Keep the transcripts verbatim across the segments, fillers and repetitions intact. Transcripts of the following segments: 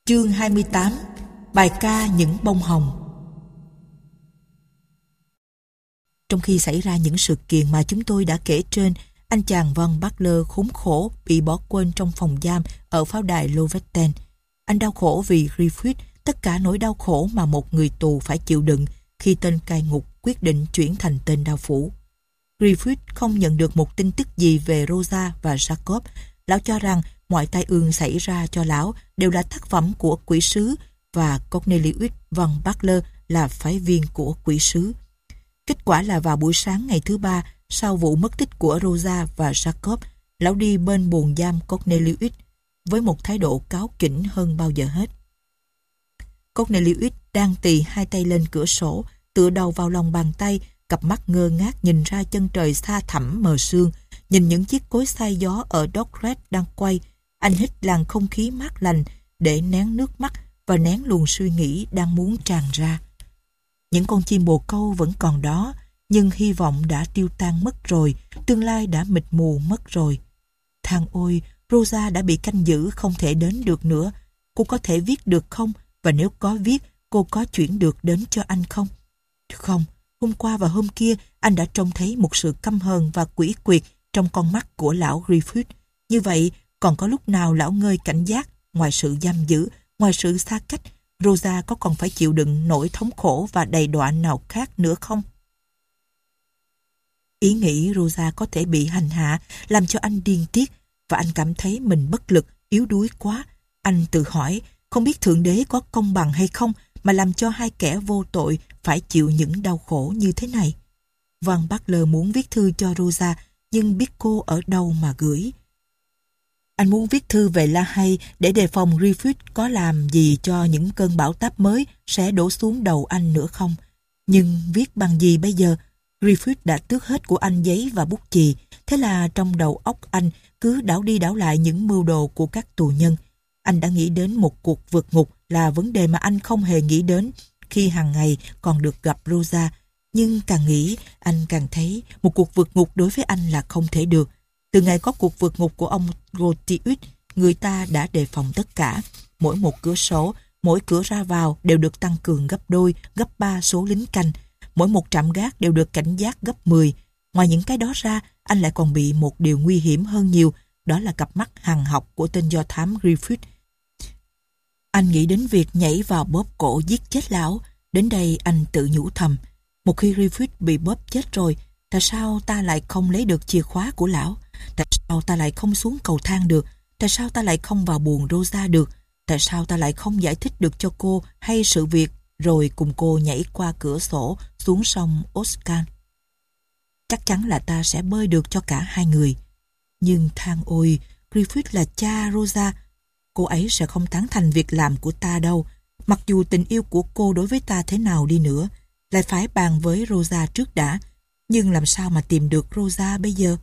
Chương hai mươi tám. Bài ca những bông hồng. Trong khi xảy ra những sự kiện mà chúng tôi đã kể trên, anh chàng Van Butler khốn khổ bị bỏ quên trong phòng giam ở pháo đài Lowetten. Anh đau khổ vì Griffith tất cả nỗi đau khổ mà một người tù phải chịu đựng khi tên cai ngục quyết định chuyển thành tên đao phủ. Griffith không nhận được một tin tức gì về Rosa và Jacob. Lão cho rằng mọi tai ương xảy ra cho lão đều là tác phẩm của quỷ sứ và Cornelius Van Butler là phái viên của quỷ sứ. Kết quả là vào buổi sáng ngày thứ ba sau vụ mất tích của Rosa và Jacob, lão đi bên buồng giam Cornelius với một thái độ cáu kỉnh hơn bao giờ hết. Cornelius đang tì hai tay lên cửa sổ, tựa đầu vào lòng bàn tay, cặp mắt ngơ ngác nhìn ra chân trời xa thẳm mờ sương, nhìn những chiếc cối xay gió ở Dockred đang quay. Anh hít làn không khí mát lành để nén nước mắt và nén luồng suy nghĩ đang muốn tràn ra. Những con chim bồ câu vẫn còn đó, nhưng hy vọng đã tiêu tan mất rồi, tương lai đã mịt mù mất rồi. Thang ôi, Rosa đã bị canh giữ không thể đến được nữa. Cô có thể viết được không? Và nếu có viết, cô có chuyển được đến cho anh không? Không, hôm qua và hôm kia anh đã trông thấy một sự căm hờn và quỷ quyệt trong con mắt của lão Griffith. Như vậy, còn có lúc nào lão ngơi cảnh giác, ngoài sự giam giữ, ngoài sự xa cách, Rosa có còn phải chịu đựng nỗi thống khổ và đầy đọa nào khác nữa không? Ý nghĩ Rosa có thể bị hành hạ làm cho anh điên tiết và anh cảm thấy mình bất lực, yếu đuối quá. Anh tự hỏi, không biết Thượng Đế có công bằng hay không mà làm cho hai kẻ vô tội phải chịu những đau khổ như thế này. Van Butler muốn viết thư cho Rosa, nhưng biết cô ở đâu mà gửi. Anh muốn viết thư về La Hay để đề phòng Griffith có làm gì cho những cơn bão táp mới sẽ đổ xuống đầu anh nữa không. Nhưng viết bằng gì bây giờ? Griffith đã tước hết của anh giấy và bút chì. Thế là trong đầu óc anh cứ đảo đi đảo lại những mưu đồ của các tù nhân. Anh đã nghĩ đến một cuộc vượt ngục là vấn đề mà anh không hề nghĩ đến khi hàng ngày còn được gặp Rosa. Nhưng càng nghĩ, anh càng thấy một cuộc vượt ngục đối với anh là không thể được. Từ ngày có cuộc vượt ngục của ông Grotius, người ta đã đề phòng tất cả. Mỗi một cửa sổ, mỗi cửa ra vào đều được tăng cường gấp đôi, gấp ba số lính canh. Mỗi một trạm gác đều được cảnh giác gấp mười. Ngoài những cái đó ra, anh lại còn bị một điều nguy hiểm hơn nhiều, đó là cặp mắt hằn học của tên do thám Griffith. Anh nghĩ đến việc nhảy vào bóp cổ giết chết lão. Đến đây anh tự nhủ thầm, một khi Griffith bị bóp chết rồi, tại sao ta lại không lấy được chìa khóa của lão? Tại sao ta lại không xuống cầu thang được? Tại sao ta lại không vào buồng Rosa được? Tại sao ta lại không giải thích được cho cô hay sự việc rồi cùng cô nhảy qua cửa sổ xuống sông Oscan? Chắc chắn là ta sẽ bơi được cho cả hai người. Nhưng than ôi, Griffith là cha Rosa. Cô ấy sẽ không tán thành việc làm của ta đâu. Mặc dù tình yêu của cô đối với ta thế nào đi nữa, lại phải bàn với Rosa trước đã. Nhưng làm sao mà tìm được Rosa bây giờ?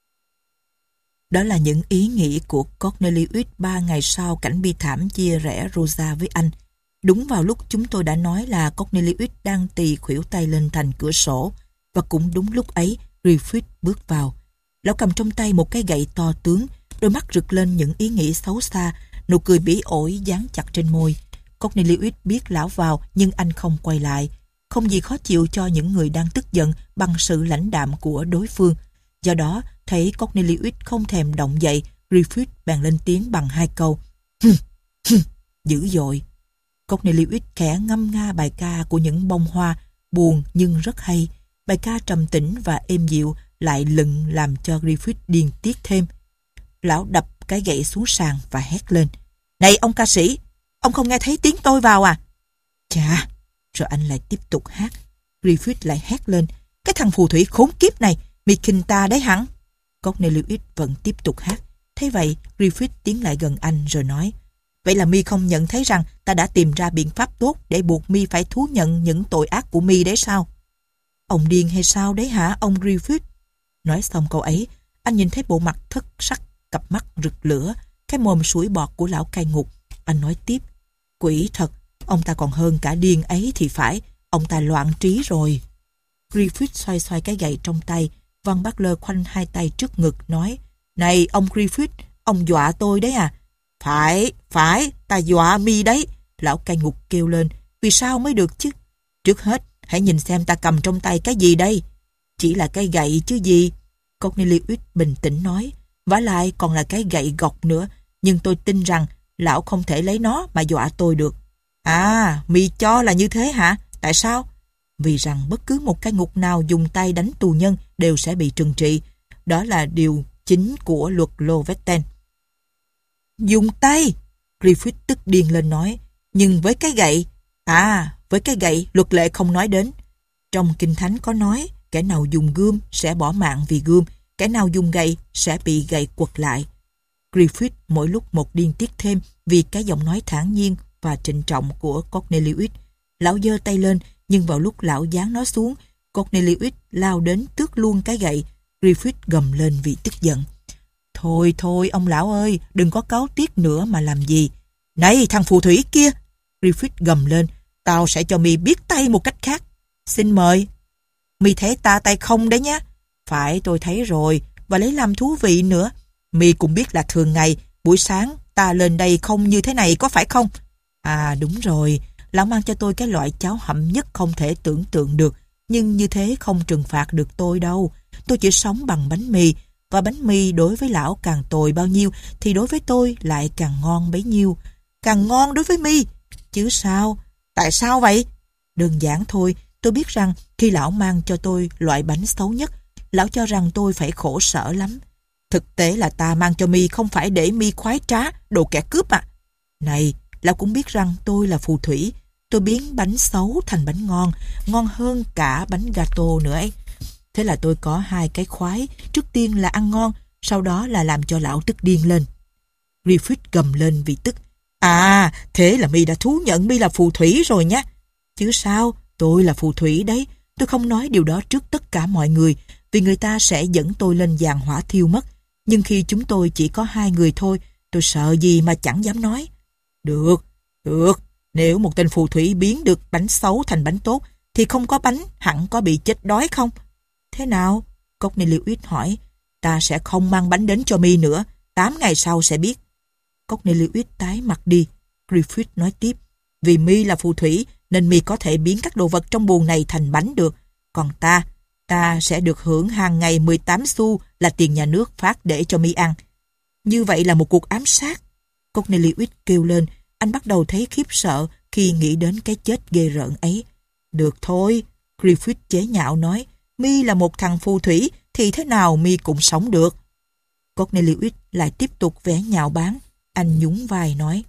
Đó là những ý nghĩ của Cornelius ba ngày sau cảnh bi thảm chia rẽ Rosa với anh. Đúng vào lúc chúng tôi đã nói là Cornelius đang tì khuỷu tay lên thành cửa sổ, và cũng đúng lúc ấy Griffith bước vào. Lão cầm trong tay một cái gậy to tướng, đôi mắt rực lên những ý nghĩ xấu xa, nụ cười bỉ ổi dán chặt trên môi. Cornelius biết lão vào nhưng anh không quay lại. Không gì khó chịu cho những người đang tức giận bằng sự lãnh đạm của đối phương. Do đó, thấy Cornelius không thèm động dậy, Griffith bèn lên tiếng bằng hai câu. Hừm, hừm, dữ dội. Cornelius khẽ ngâm nga bài ca của những bông hoa, buồn nhưng rất hay. Bài ca trầm tĩnh và êm dịu lại lừng làm cho Griffith điên tiết thêm. Lão đập cái gậy xuống sàn và hét lên. Này ông ca sĩ, ông không nghe thấy tiếng tôi vào à? Chà, rồi anh lại tiếp tục hát. Griffith lại hét lên. Cái thằng phù thủy khốn kiếp này, mi khinh ta đấy hẳn. Cornelius vẫn tiếp tục hát. Thế vậy, Griffith tiến lại gần anh rồi nói. Vậy là mi không nhận thấy rằng ta đã tìm ra biện pháp tốt để buộc mi phải thú nhận những tội ác của mi đấy sao? Ông điên hay sao đấy hả ông Griffith? Nói xong câu ấy, anh nhìn thấy bộ mặt thất sắc, cặp mắt rực lửa, cái mồm sủi bọt của lão cai ngục. Anh nói tiếp. Quỷ thật, ông ta còn hơn cả điên ấy thì phải. Ông ta loạn trí rồi. Griffith xoay xoay cái gậy trong tay. Van Butler khoanh hai tay trước ngực nói. Này ông Griffith, ông dọa tôi đấy à? Phải, Phải, ta dọa mi đấy. Lão cai ngục kêu lên. Vì sao mới được chứ? Trước hết, hãy nhìn xem ta cầm trong tay cái gì đây. Chỉ là cái gậy chứ gì. Cornelius bình tĩnh nói. Vả lại còn là cái gậy gộc nữa. Nhưng tôi tin rằng lão không thể lấy nó mà dọa tôi được. À, mi cho là như thế hả? Tại sao? Vì rằng bất cứ một cai ngục nào dùng tay đánh tù nhân đều sẽ bị trừng trị. Đó là điều chính của luật Lovetten. Dùng tay! Griffith tức điên lên nói. Nhưng với cái gậy... À, với cái gậy luật lệ không nói đến. Trong Kinh Thánh có nói, kẻ nào dùng gươm sẽ bỏ mạng vì gươm, kẻ nào dùng gậy sẽ bị gậy quật lại. Griffith mỗi lúc một điên tiết thêm vì cái giọng nói thản nhiên và trịnh trọng của Cornelius. Lão giơ tay lên, nhưng vào lúc lão giáng nó xuống, Cornelius lao đến tước luôn cái gậy. Griffith gầm lên vì tức giận. Thôi thôi ông lão ơi, đừng có cáu tiết nữa mà làm gì. Này thằng phù thủy kia! Griffith gầm lên. Tao sẽ cho mi biết tay một cách khác. Xin mời. Mi thấy ta tay không đấy nhé. Phải, tôi thấy rồi, và lấy làm thú vị nữa. Mi cũng biết là thường ngày, buổi sáng ta lên đây không như thế này có phải không? À đúng rồi, lão mang cho tôi cái loại cháo hẩm nhất không thể tưởng tượng được. Nhưng như thế không trừng phạt được tôi đâu. Tôi chỉ sống bằng bánh mì, và bánh mì đối với lão càng tồi bao nhiêu thì đối với tôi lại càng ngon bấy nhiêu. Càng ngon đối với mi. Chứ sao? Tại sao vậy? Đơn giản thôi, tôi biết rằng khi lão mang cho tôi loại bánh xấu nhất, lão cho rằng tôi phải khổ sở lắm. Thực tế là ta mang cho mi không phải để mi khoái trá, đồ kẻ cướp à. Này, lão cũng biết rằng tôi là phù thủy. Tôi biến bánh xấu thành bánh ngon, ngon hơn cả bánh gato nữa ấy. Thế là tôi có hai cái khoái, trước tiên là ăn ngon, sau đó là làm cho lão tức điên lên. Griffith gầm lên vì tức. À, thế là mi đã thú nhận mi là phù thủy rồi nhé. Chứ sao, tôi là phù thủy đấy. Tôi không nói điều đó trước tất cả mọi người, vì người ta sẽ dẫn tôi lên giàn hỏa thiêu mất. Nhưng khi chúng tôi chỉ có hai người thôi, tôi sợ gì mà chẳng dám nói. Được, được, nếu một tên phù thủy biến được bánh xấu thành bánh tốt, thì không có bánh hẳn có bị chết đói không? Thế nào? Cornelius hỏi. Ta sẽ không mang bánh đến cho mi nữa, tám ngày sau sẽ biết. Cornelius tái mặt đi. Griffith nói tiếp. Vì mi là phù thủy nên mi có thể biến các đồ vật trong buồng này thành bánh được. Còn ta, ta sẽ được hưởng hàng ngày mười tám xu là tiền nhà nước phát để cho mi ăn. Như vậy là một cuộc ám sát. Cornelius kêu lên. Anh bắt đầu thấy khiếp sợ khi nghĩ đến cái chết ghê rợn ấy. Được thôi, Griffith chế nhạo nói. Mi là một thằng phù thủy thì thế nào mi cũng sống được. Cornelius lại tiếp tục vẻ nhạo báng. Anh nhún vai nói.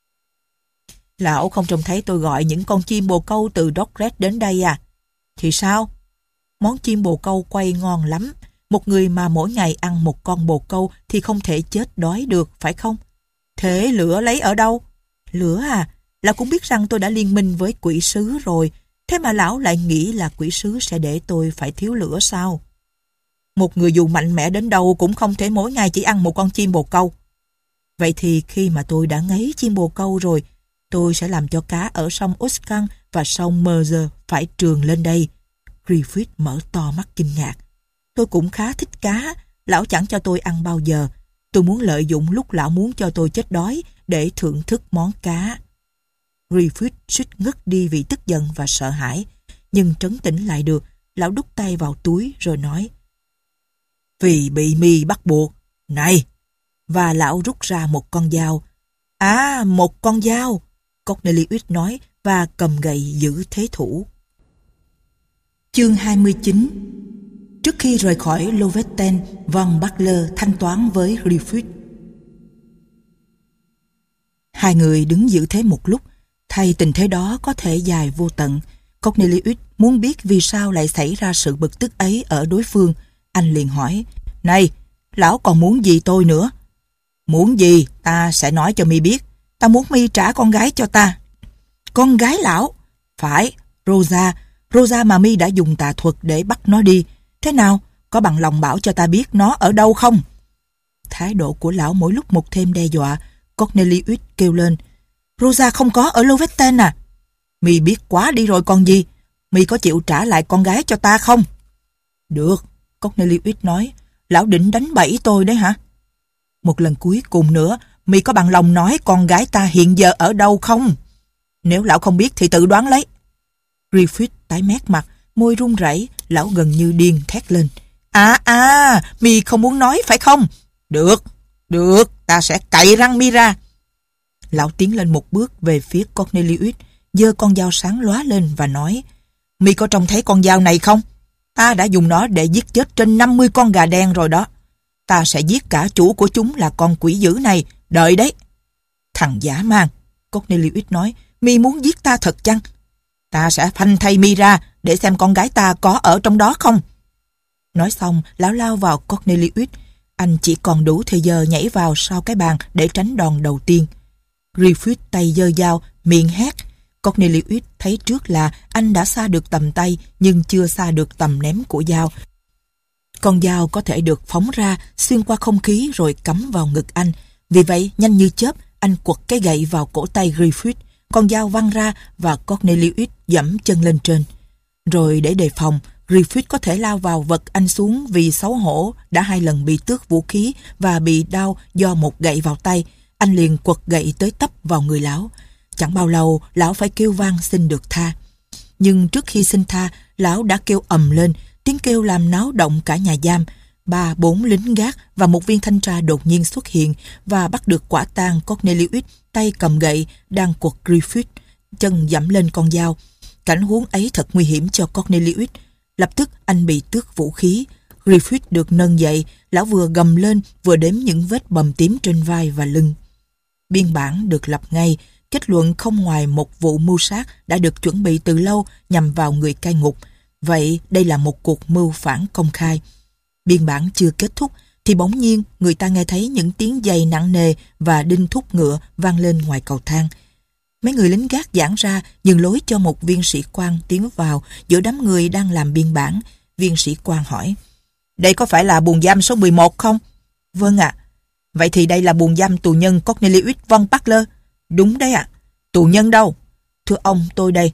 Lão không trông thấy tôi gọi những con chim bồ câu từ Dockred đến đây à? Thì sao? Món chim bồ câu quay ngon lắm. Một người mà mỗi ngày ăn một con bồ câu thì không thể chết đói được, phải không? Thế lửa lấy ở đâu? Lửa à? Lão cũng biết rằng tôi đã liên minh với quỷ sứ rồi. Thế mà lão lại nghĩ là quỷ sứ sẽ để tôi phải thiếu lửa sao? Một người dù mạnh mẽ đến đâu cũng không thể mỗi ngày chỉ ăn một con chim bồ câu. Vậy thì khi mà tôi đã ngấy chim bồ câu rồi, tôi sẽ làm cho cá ở sông Uscan và sông Meuse phải trườn lên đây. Griffith mở to mắt kinh ngạc. Tôi cũng khá thích cá, lão chẳng cho tôi ăn bao giờ. Tôi muốn lợi dụng lúc lão muốn cho tôi chết đói để thưởng thức món cá. Griffith suýt ngất đi vì tức giận và sợ hãi, nhưng trấn tĩnh lại được, lão đút tay vào túi rồi nói. Vì bị mi bắt buộc. Này! Và lão rút ra một con dao. À, một con dao! Cornelius nói và cầm gậy giữ thế thủ. Chương hai mươi chín. Trước khi rời khỏi Lovetten, Von Butler thanh toán với Griffith. Hai người đứng giữ thế một lúc, thay tình thế đó có thể dài vô tận. Cornelius muốn biết vì sao lại xảy ra sự bực tức ấy ở đối phương. Anh liền hỏi, này, lão còn muốn gì tôi nữa? Muốn gì, ta sẽ nói cho mi biết. Ta muốn mi trả con gái cho ta. Con gái lão? Phải, Rosa. Rosa mà mi đã dùng tà thuật để bắt nó đi. Thế nào, có bằng lòng bảo cho ta biết nó ở đâu không? Thái độ của lão mỗi lúc một thêm đe dọa. Cornelius kêu lên, Rosa không có ở Lovetten à? Mi biết quá đi rồi còn gì. Mi có chịu trả lại con gái cho ta không? Được, Cornelius nói. Lão định đánh bẫy tôi đấy hả? Một lần cuối cùng nữa, mi có bằng lòng nói con gái ta hiện giờ ở đâu không? Nếu lão không biết thì tự đoán lấy. Griffith tái mét mặt, môi run rẩy, lão gần như điên thét lên. À à, mi không muốn nói phải không? Được, được, ta sẽ cạy răng mi ra. Lão tiến lên một bước về phía Cornelius, giơ con dao sáng lóa lên và nói: Mi có trông thấy con dao này không? Ta đã dùng nó để giết chết trên năm mươi con gà đen rồi đó. Ta sẽ giết cả chủ của chúng là con quỷ dữ này, đợi đấy. Thằng dã man, Cornelius nói, mi muốn giết ta thật chăng? Ta sẽ phanh thay mi ra để xem con gái ta có ở trong đó không. Nói xong, lão lao vào Cornelius. Anh chỉ còn đủ thời giờ nhảy vào sau cái bàn để tránh đòn đầu tiên. Griffith tay giơ dao, miệng hét. Cornelius thấy trước là anh đã xa được tầm tay nhưng chưa xa được tầm ném của dao. Con dao có thể được phóng ra xuyên qua không khí rồi cắm vào ngực anh. Vì vậy, nhanh như chớp, anh quật cái gậy vào cổ tay Griffith. Con dao văng ra và Cornelius giẫm chân lên trên. Rồi để đề phòng, Griffith có thể lao vào vật anh xuống vì xấu hổ đã hai lần bị tước vũ khí và bị đau do một gậy vào tay. Anh liền quật gậy tới tấp vào người lão. Chẳng bao lâu, lão phải kêu vang xin được tha. Nhưng trước khi xin tha, lão đã kêu ầm lên, tiếng kêu làm náo động cả nhà giam. Ba, bốn lính gác và một viên thanh tra đột nhiên xuất hiện và bắt được quả tang Cornelius, tay cầm gậy, đang quật Griffith, chân giẫm lên con dao. Cảnh huống ấy thật nguy hiểm cho Cornelius. Lập tức anh bị tước vũ khí. Griffith được nâng dậy, lão vừa gầm lên vừa đếm những vết bầm tím trên vai và lưng. Biên bản được lập ngay, kết luận không ngoài một vụ mưu sát đã được chuẩn bị từ lâu nhằm vào người cai ngục. Vậy đây là một cuộc mưu phản công khai. Biên bản chưa kết thúc thì bỗng nhiên người ta nghe thấy những tiếng giày nặng nề và đinh thúc ngựa vang lên ngoài cầu thang. Mấy người lính gác giãn ra nhường lối cho một viên sĩ quan tiến vào giữa đám người đang làm biên bản. Viên sĩ quan hỏi: Đây có phải là buồng giam số mười một không? Vâng ạ. Vậy thì đây là buồng giam tù nhân Cornelius von Butler. Đúng đấy ạ. Tù nhân đâu? Thưa ông, tôi đây.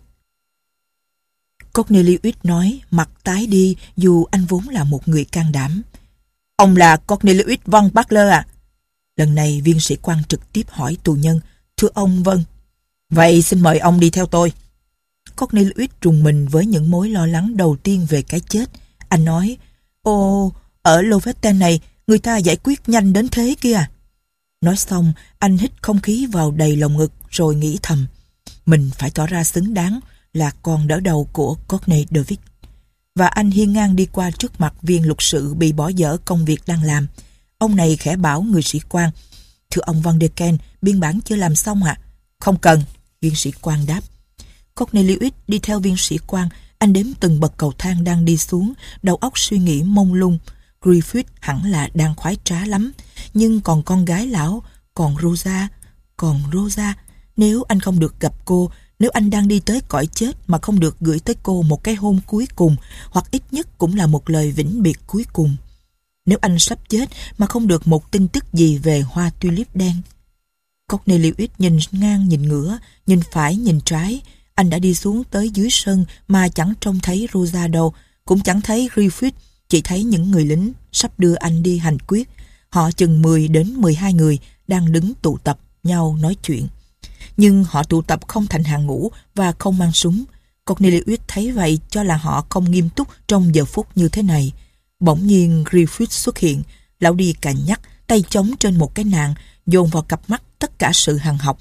Cornelius nói, mặt tái đi dù anh vốn là một người can đảm. Ông là Cornelius von Butler à? Lần này viên sĩ quan trực tiếp hỏi tù nhân. Thưa ông, vâng. Vậy xin mời ông đi theo tôi. Cornelius trùng mình với những mối lo lắng đầu tiên về cái chết. Anh nói: Ồ, ở Lofoten này người ta giải quyết nhanh đến thế kia. Nói xong, anh hít không khí vào đầy lồng ngực rồi nghĩ thầm: mình phải tỏ ra xứng đáng là con đỡ đầu của Courtney David. Và anh hiên ngang đi qua trước mặt viên luật sự bị bỏ dở công việc đang làm. Ông này khẽ bảo người sĩ quan: Thưa ông Van der Ken, biên bản chưa làm xong ạ? À? Không cần, viên sĩ quan đáp. Cornelius đi theo viên sĩ quan. Anh đếm từng bậc cầu thang đang đi xuống, đầu óc suy nghĩ mông lung. Griffith hẳn là đang khoái trá lắm. Nhưng còn con gái lão, còn Rosa, còn Rosa. Nếu anh không được gặp cô, nếu anh đang đi tới cõi chết mà không được gửi tới cô một cái hôn cuối cùng, hoặc ít nhất cũng là một lời vĩnh biệt cuối cùng. Nếu anh sắp chết mà không được một tin tức gì về hoa tulip đen. Cornelius nhìn ngang nhìn ngửa, nhìn phải nhìn trái. Anh đã đi xuống tới dưới sân mà chẳng trông thấy Rosa đâu, cũng chẳng thấy Griffith, chỉ thấy những người lính sắp đưa anh đi hành quyết. Họ chừng mười đến mười hai người đang đứng tụ tập nhau nói chuyện. Nhưng họ tụ tập không thành hàng ngũ và không mang súng. Cornelius thấy vậy cho là họ không nghiêm túc trong giờ phút như thế này. Bỗng nhiên Griffith xuất hiện. Lão đi cà nhắc, tay chống trên một cái nạn, dồn vào cặp mắt tất cả sự hằn học.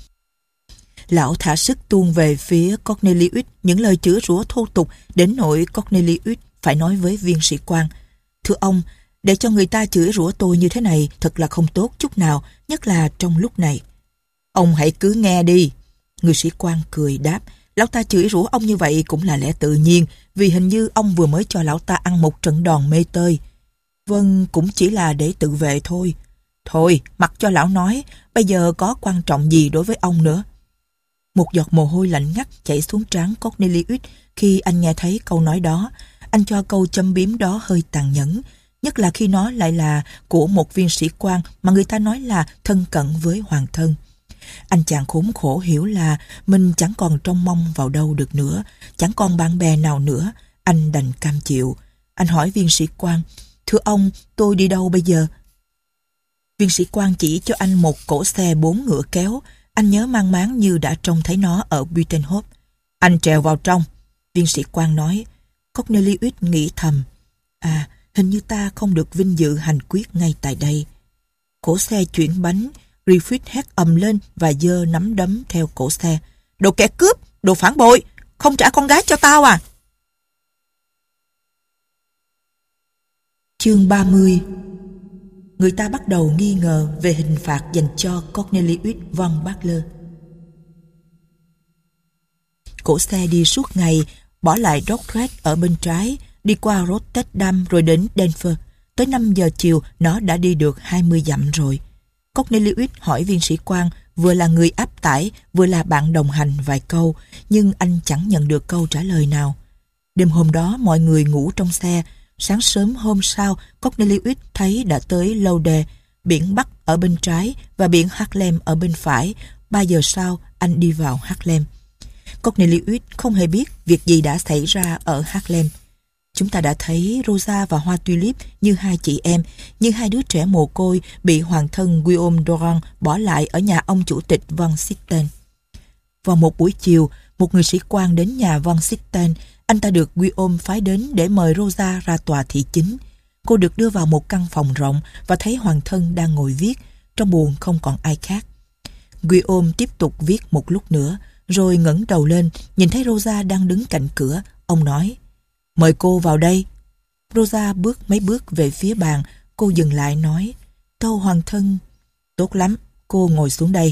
Lão thả sức tuôn về phía Cornelius những lời chửi rủa thô tục đến nỗi Cornelius phải nói với viên sĩ quan: Thưa ông, để cho người ta chửi rủa tôi như thế này thật là không tốt chút nào, nhất là trong lúc này. Ông hãy cứ nghe đi. Người sĩ quan cười đáp: Lão ta chửi rủa ông như vậy cũng là lẽ tự nhiên, vì hình như ông vừa mới cho lão ta ăn một trận đòn mê tơi. Vâng, cũng chỉ là để tự vệ thôi. Thôi, mặc cho lão nói, bây giờ có quan trọng gì đối với ông nữa. Một giọt mồ hôi lạnh ngắt chảy xuống trán Cornelius khi anh nghe thấy câu nói đó. Anh cho câu châm biếm đó hơi tàn nhẫn, nhất là khi nó lại là của một viên sĩ quan mà người ta nói là thân cận với hoàng thân. Anh chàng khốn khổ hiểu là mình chẳng còn trông mong vào đâu được nữa, chẳng còn bạn bè nào nữa. Anh đành cam chịu. Anh hỏi viên sĩ quan: Thưa ông, tôi đi đâu bây giờ? Viên sĩ quan chỉ cho anh một cỗ xe bốn ngựa kéo. Anh nhớ mang máng như đã trông thấy nó ở Buitenhof. Anh trèo vào trong, viên sĩ quan nói. Cornelius nghĩ thầm. À, hình như ta không được vinh dự hành quyết ngay tại đây. Cỗ xe chuyển bánh, Griffith hét ầm lên và giơ nắm đấm theo cỗ xe. Đồ kẻ cướp, đồ phản bội, không trả con gái cho tao à? Chương ba mươi. Người ta bắt đầu nghi ngờ về hình phạt dành cho Cornelius von Bachler. Cỗ xe đi suốt ngày, bỏ lại Dordrecht ở bên trái, đi qua Rotterdam rồi đến Denver. Tới năm giờ chiều, nó đã đi được hai mươi dặm rồi. Cornelius hỏi viên sĩ quan, vừa là người áp tải, vừa là bạn đồng hành vài câu, nhưng anh chẳng nhận được câu trả lời nào. Đêm hôm đó, mọi người ngủ trong xe. Sáng sớm hôm sau, Cornelius thấy đã tới Laude, biển Bắc ở bên trái và biển Haarlem ở bên phải. Ba giờ sau, anh đi vào Haarlem. Cornelius không hề biết việc gì đã xảy ra ở Haarlem. Chúng ta đã thấy Rosa và Hoa Tulip như hai chị em, như hai đứa trẻ mồ côi bị hoàng thân Guillaume Durand bỏ lại ở nhà ông chủ tịch Van Sitten. Vào một buổi chiều, một người sĩ quan đến nhà Van Sitten. Anh ta được Guillaume phái đến để mời Rosa ra tòa thị chính. Cô được đưa vào một căn phòng rộng và thấy hoàng thân đang ngồi viết. Trong buồng không còn ai khác. Guillaume tiếp tục viết một lúc nữa, rồi ngẩng đầu lên, nhìn thấy Rosa đang đứng cạnh cửa. Ông nói, mời cô vào đây. Rosa bước mấy bước về phía bàn. Cô dừng lại nói, tâu hoàng thân. Tốt lắm, cô ngồi xuống đây.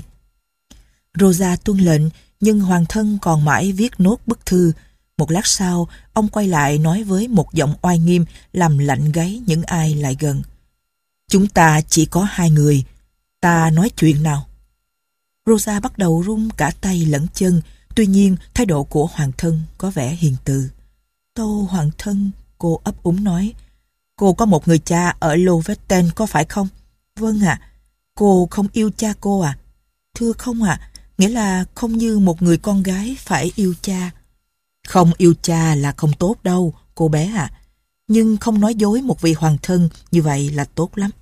Rosa tuân lệnh, nhưng hoàng thân còn mãi viết nốt bức thư. Một lát sau, ông quay lại nói với một giọng oai nghiêm làm lạnh gáy những ai lại gần. Chúng ta chỉ có hai người. Ta nói chuyện nào. Rosa bắt đầu run cả tay lẫn chân. Tuy nhiên, thái độ của hoàng thân có vẻ hiền từ. Tâu hoàng thân, cô ấp úng nói. Cô có một người cha ở Lovetten có phải không? Vâng ạ. À. Cô không yêu cha cô à? Thưa không ạ. À. Nghĩa là không như một người con gái phải yêu cha. Không yêu cha là không tốt đâu, cô bé à. Nhưng không nói dối một vị hoàng thân như vậy là tốt lắm.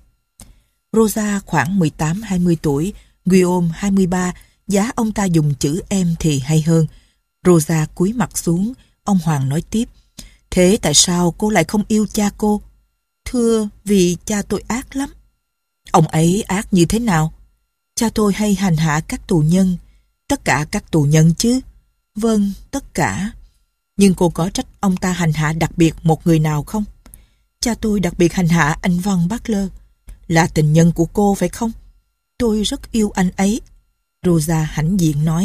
Rosa khoảng mười tám hai mươi tuổi, Guillaume hai mươi ba, giá ông ta dùng chữ em thì hay hơn. Rosa cúi mặt xuống, ông Hoàng nói tiếp. Thế tại sao cô lại không yêu cha cô? Thưa, vì cha tôi ác lắm. Ông ấy ác như thế nào? Cha tôi hay hành hạ các tù nhân. Tất cả các tù nhân chứ? Vâng, tất cả. Nhưng cô có trách ông ta hành hạ đặc biệt một người nào không? Cha tôi đặc biệt hành hạ anh Von Bachler. Là tình nhân của cô phải không? Tôi rất yêu anh ấy. Rosa hãnh diện nói.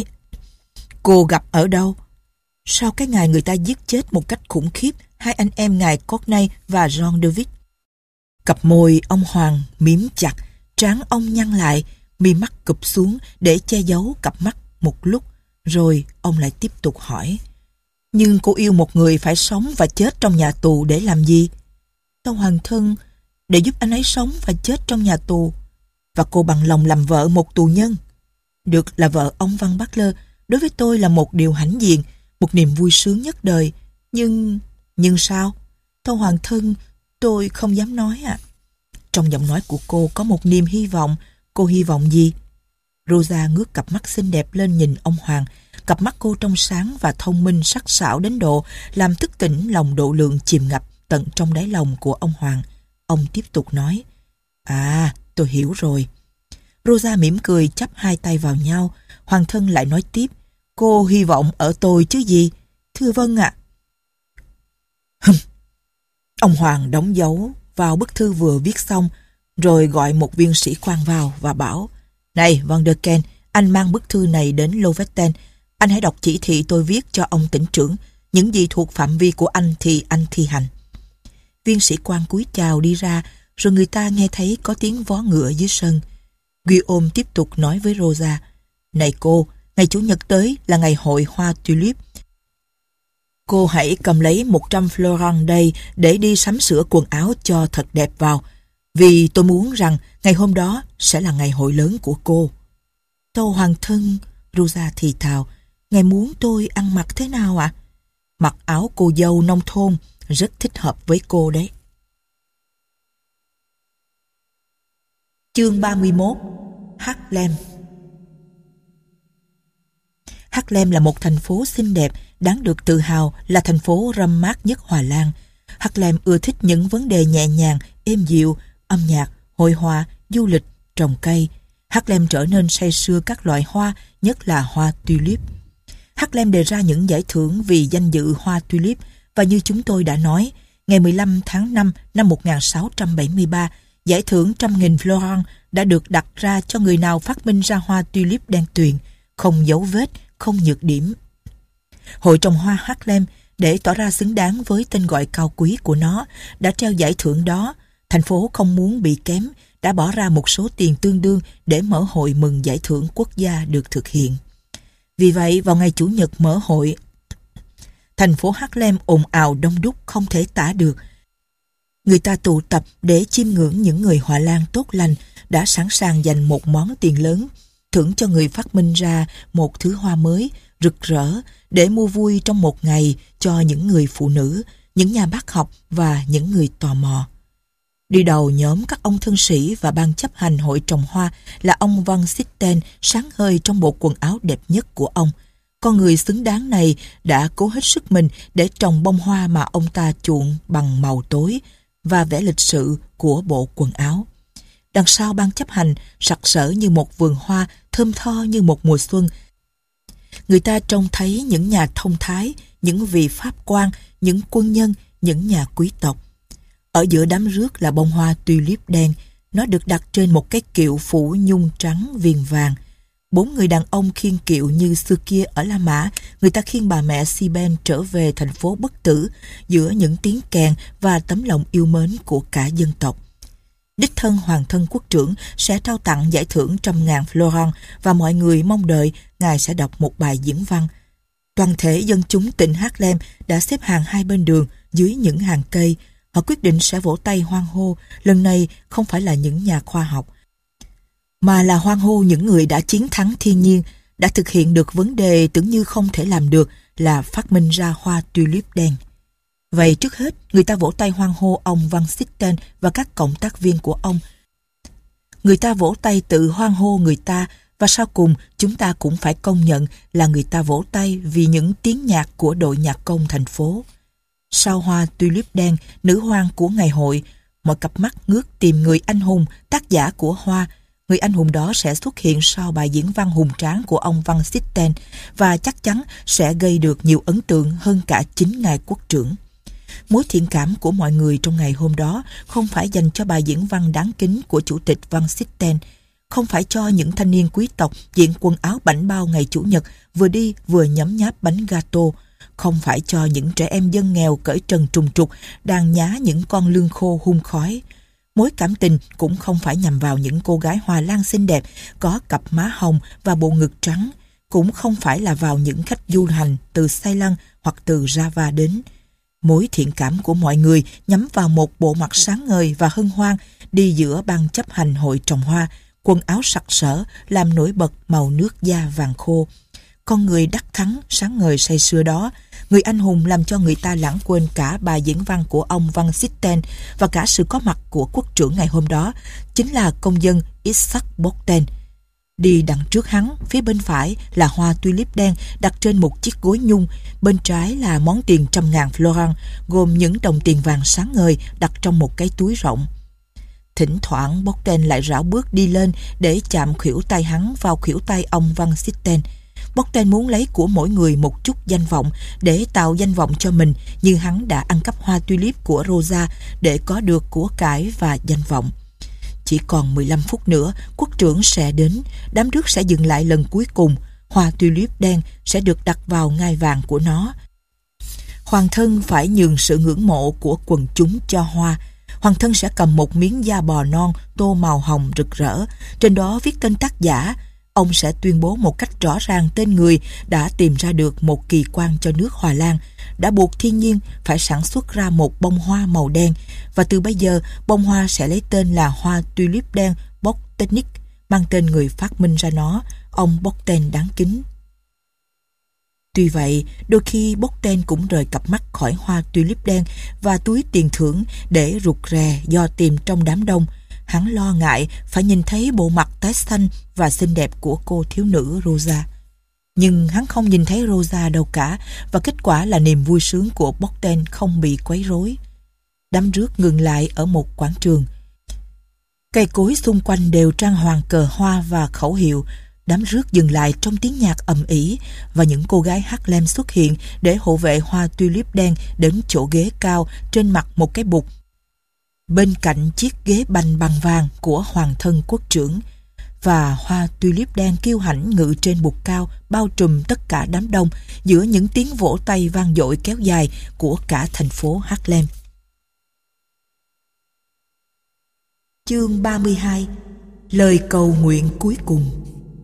Cô gặp ở đâu? Sau cái ngày người ta giết chết một cách khủng khiếp hai anh em ngài Courtenay và Jean de Vic. Cặp môi ông Hoàng mím chặt, trán ông nhăn lại, mi mắt cụp xuống để che giấu cặp mắt một lúc, rồi ông lại tiếp tục hỏi. Nhưng cô yêu một người phải sống và chết trong nhà tù để làm gì? Tâu hoàng thân, để giúp anh ấy sống và chết trong nhà tù. Và cô bằng lòng làm vợ một tù nhân. Được là vợ ông Van Bachler, đối với tôi là một điều hãnh diện, một niềm vui sướng nhất đời. Nhưng... nhưng sao? Tâu hoàng thân, tôi không dám nói ạ. À. Trong giọng nói của cô có một niềm hy vọng. Cô hy vọng gì? Rosa ngước cặp mắt xinh đẹp lên nhìn ông Hoàng. Cặp mắt cô trong sáng và thông minh sắc sảo đến độ làm thức tỉnh lòng độ lượng chìm ngập tận trong đáy lòng của ông Hoàng. Ông tiếp tục nói. À, tôi hiểu rồi. Rosa mỉm cười chắp hai tay vào nhau. Hoàng thân lại nói tiếp. Cô hy vọng ở tôi chứ gì? Thưa vâng ạ. Hừm. Ông Hoàng đóng dấu vào bức thư vừa viết xong, rồi gọi một viên sĩ quan vào và bảo. Này, Van der Ken, anh mang bức thư này đến Lovetten. Anh hãy đọc chỉ thị tôi viết cho ông tỉnh trưởng. Những gì thuộc phạm vi của anh thì anh thi hành. Viên sĩ quan cúi chào đi ra, rồi người ta nghe thấy có tiếng vó ngựa dưới sân. Guillaume tiếp tục nói với Rosa. Này cô, ngày Chủ nhật tới là ngày hội hoa tulip. Cô hãy cầm lấy một trăm florin đây để đi sắm sửa quần áo cho thật đẹp vào. Vì tôi muốn rằng ngày hôm đó sẽ là ngày hội lớn của cô. Tâu hoàng thân, Rosa thì thào, ngài muốn tôi ăn mặc thế nào ạ? À? Mặc áo cô dâu nông thôn, rất thích hợp với cô đấy. Chương ba mươi mốt. Haarlem. Haarlem là một thành phố xinh đẹp, đáng được tự hào là thành phố râm mát nhất Hòa Lan. Haarlem ưa thích những vấn đề nhẹ nhàng, êm dịu, âm nhạc, hội họa, du lịch, trồng cây. Haarlem trở nên say sưa các loại hoa, nhất là hoa tulip. Haarlem đề ra những giải thưởng vì danh dự hoa tulip, và như chúng tôi đã nói, ngày mười lăm tháng năm năm một nghìn sáu trăm bảy mươi ba, giải thưởng trăm nghìn florin đã được đặt ra cho người nào phát minh ra hoa tulip đen tuyền, không dấu vết, không nhược điểm. Hội trồng hoa Haarlem, để tỏ ra xứng đáng với tên gọi cao quý của nó, đã treo giải thưởng đó. Thành phố không muốn bị kém, đã bỏ ra một số tiền tương đương để mở hội mừng giải thưởng quốc gia được thực hiện. Vì vậy, vào ngày Chủ nhật mở hội, thành phố Haarlem ồn ào đông đúc không thể tả được. Người ta tụ tập để chiêm ngưỡng những người Hòa Lan tốt lành đã sẵn sàng dành một món tiền lớn, thưởng cho người phát minh ra một thứ hoa mới, rực rỡ, để mua vui trong một ngày cho những người phụ nữ, những nhà bác học và những người tò mò. Đi đầu nhóm các ông thân sĩ và ban chấp hành hội trồng hoa là ông Van Sitten, sáng ngời trong bộ quần áo đẹp nhất của ông. Con người xứng đáng này đã cố hết sức mình để trồng bông hoa mà ông ta chuộng bằng màu tối và vẻ lịch sự của bộ quần áo. Đằng sau ban chấp hành, sặc sỡ như một vườn hoa, thơm tho như một mùa xuân. Người ta trông thấy những nhà thông thái, những vị pháp quan, những quân nhân, những nhà quý tộc. Ở giữa đám rước là bông hoa tulip đen, nó được đặt trên một cái kiệu phủ nhung trắng viền vàng. Bốn người đàn ông khiêng kiệu như xưa kia ở La Mã, người ta khiêng bà mẹ Siben trở về thành phố bất tử giữa những tiếng kèn và tấm lòng yêu mến của cả dân tộc. Đích thân hoàng thân quốc trưởng sẽ trao tặng giải thưởng trăm ngàn florin và mọi người mong đợi ngài sẽ đọc một bài diễn văn. Toàn thể dân chúng tỉnh Haarlem đã xếp hàng hai bên đường dưới những hàng cây. Họ quyết định sẽ vỗ tay hoan hô, lần này không phải là những nhà khoa học, mà là hoan hô những người đã chiến thắng thiên nhiên, đã thực hiện được vấn đề tưởng như không thể làm được là phát minh ra hoa tulip đen. Vậy trước hết, người ta vỗ tay hoan hô ông Van Sitten và các cộng tác viên của ông. Người ta vỗ tay tự hoan hô người ta, và sau cùng chúng ta cũng phải công nhận là người ta vỗ tay vì những tiếng nhạc của đội nhạc công thành phố. Sau hoa tulip đen, nữ hoàng của ngày hội, mọi cặp mắt ngước tìm người anh hùng, tác giả của hoa. Người anh hùng đó sẽ xuất hiện sau bài diễn văn hùng tráng của ông Van Sitten và chắc chắn sẽ gây được nhiều ấn tượng hơn cả chính ngài quốc trưởng. Mối thiện cảm của mọi người trong ngày hôm đó không phải dành cho bài diễn văn đáng kính của chủ tịch Van Sitten, không phải cho những thanh niên quý tộc diện quần áo bảnh bao ngày Chủ nhật vừa đi vừa nhấm nháp bánh gato, không phải cho những trẻ em dân nghèo cởi trần trùng trục đang nhá những con lương khô hun khói. Mối cảm tình cũng không phải nhằm vào những cô gái Hòa Lan xinh đẹp có cặp má hồng và bộ ngực trắng, cũng không phải là vào những khách du hành từ Ceylon hoặc từ Java đến. Mối thiện cảm của mọi người nhắm vào một bộ mặt sáng ngời và hân hoan đi giữa ban chấp hành hội trồng hoa, quần áo sặc sỡ làm nổi bật màu nước da vàng khô. Con người đắc thắng sáng ngời say sưa đó, người anh hùng làm cho người ta lãng quên cả bài diễn văn của ông Van Sitten và cả sự có mặt của quốc trưởng ngày hôm đó, chính là công dân Isaac Botten. Đi đằng trước hắn, phía bên phải là hoa tulip đen đặt trên một chiếc gối nhung, bên trái là món tiền trăm ngàn florin gồm những đồng tiền vàng sáng ngời đặt trong một cái túi rộng. Thỉnh thoảng Botten lại rảo bước đi lên để chạm khuỷu tay hắn vào khuỷu tay ông Van Sitten. Botten muốn lấy của mỗi người một chút danh vọng để tạo danh vọng cho mình, như hắn đã ăn cắp hoa tulip của Rosa để có được của cải và danh vọng. Chỉ còn mười lăm phút nữa, quốc trưởng sẽ đến, đám rước sẽ dừng lại lần cuối cùng, hoa tulip đen sẽ được đặt vào ngai vàng của nó. Hoàng thân phải nhường sự ngưỡng mộ của quần chúng cho hoa. Hoàng thân sẽ cầm một miếng da bò non tô màu hồng rực rỡ, trên đó viết tên tác giả. Ông sẽ tuyên bố một cách rõ ràng tên người đã tìm ra được một kỳ quan cho nước Hòa Lan, đã buộc thiên nhiên phải sản xuất ra một bông hoa màu đen, và từ bây giờ bông hoa sẽ lấy tên là hoa tulip đen Bottenic, mang tên người phát minh ra nó, ông Botten đáng kính. Tuy vậy, đôi khi Botten cũng rời cặp mắt khỏi hoa tulip đen và túi tiền thưởng để rụt rè do tìm trong đám đông. Hắn lo ngại phải nhìn thấy bộ mặt tái xanh và xinh đẹp của cô thiếu nữ Rosa. Nhưng hắn không nhìn thấy Rosa đâu cả, và kết quả là niềm vui sướng của Bogdan không bị quấy rối. Đám rước ngừng lại ở một quảng trường. Cây cối xung quanh đều trang hoàng cờ hoa và khẩu hiệu. Đám rước dừng lại trong tiếng nhạc ầm ĩ, và những cô gái Harlem xuất hiện để hộ vệ hoa tulip đen đến chỗ ghế cao trên mặt một cái bục, bên cạnh chiếc ghế bành bằng vàng của hoàng thân quốc trưởng. Và hoa tulip đen kiêu hãnh ngự trên bục cao, bao trùm tất cả đám đông giữa những tiếng vỗ tay vang dội kéo dài của cả thành phố Harlem. Chương ba mươi hai. Lời cầu nguyện cuối cùng.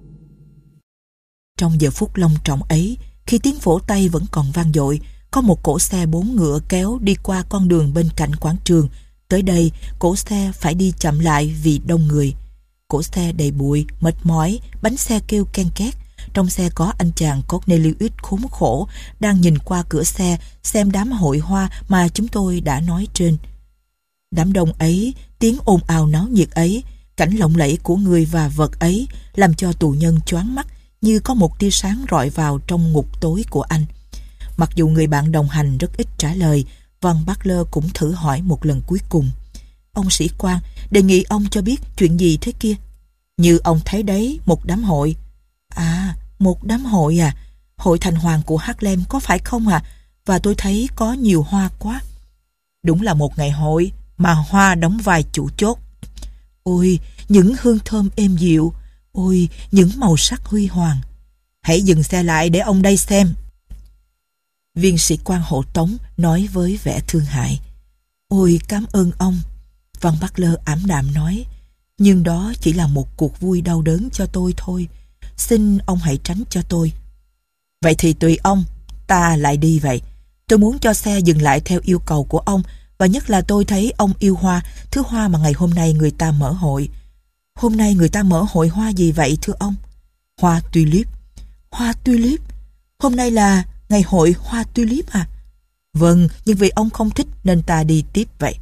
Trong giờ phút long trọng ấy, khi tiếng vỗ tay vẫn còn vang dội, có một cỗ xe bốn ngựa kéo đi qua con đường bên cạnh quảng trường. Tới đây, cỗ xe phải đi chậm lại vì đông người. Cỗ xe đầy bụi, mệt mỏi, bánh xe kêu ken két. Trong xe có anh chàng Cornelius khốn khổ đang nhìn qua cửa xe xem đám hội hoa mà chúng tôi đã nói trên. Đám đông ấy, tiếng ồn ào náo nhiệt ấy, cảnh lộng lẫy của người và vật ấy làm cho tù nhân choáng mắt, như có một tia sáng rọi vào trong ngục tối của anh. Mặc dù người bạn đồng hành rất ít trả lời, Van Butler cũng thử hỏi một lần cuối cùng. Ông sĩ quan, đề nghị ông cho biết chuyện gì thế kia? Như ông thấy đấy, một đám hội. À, một đám hội à? Hội thành hoàng của Harlem có phải không à? Và tôi thấy có nhiều hoa quá. Đúng là một ngày hội mà hoa đóng vai chủ chốt. Ôi, những hương thơm êm dịu. Ôi, những màu sắc huy hoàng. Hãy dừng xe lại để ông đây xem. Viên sĩ quan hộ tống nói với vẻ thương hại. Ôi, cảm ơn ông. Van Butler ảm đạm nói. Nhưng đó chỉ là một cuộc vui đau đớn cho tôi thôi. Xin ông hãy tránh cho tôi. Vậy thì tùy ông. Ta lại đi vậy. Tôi muốn cho xe dừng lại theo yêu cầu của ông. Và nhất là tôi thấy ông yêu hoa, thứ hoa mà ngày hôm nay người ta mở hội. Hôm nay người ta mở hội hoa gì vậy thưa ông? Hoa tulip. Hoa tulip? Hôm nay là ngày hội hoa tulip à? Vâng, nhưng vì ông không thích nên ta đi tiếp vậy.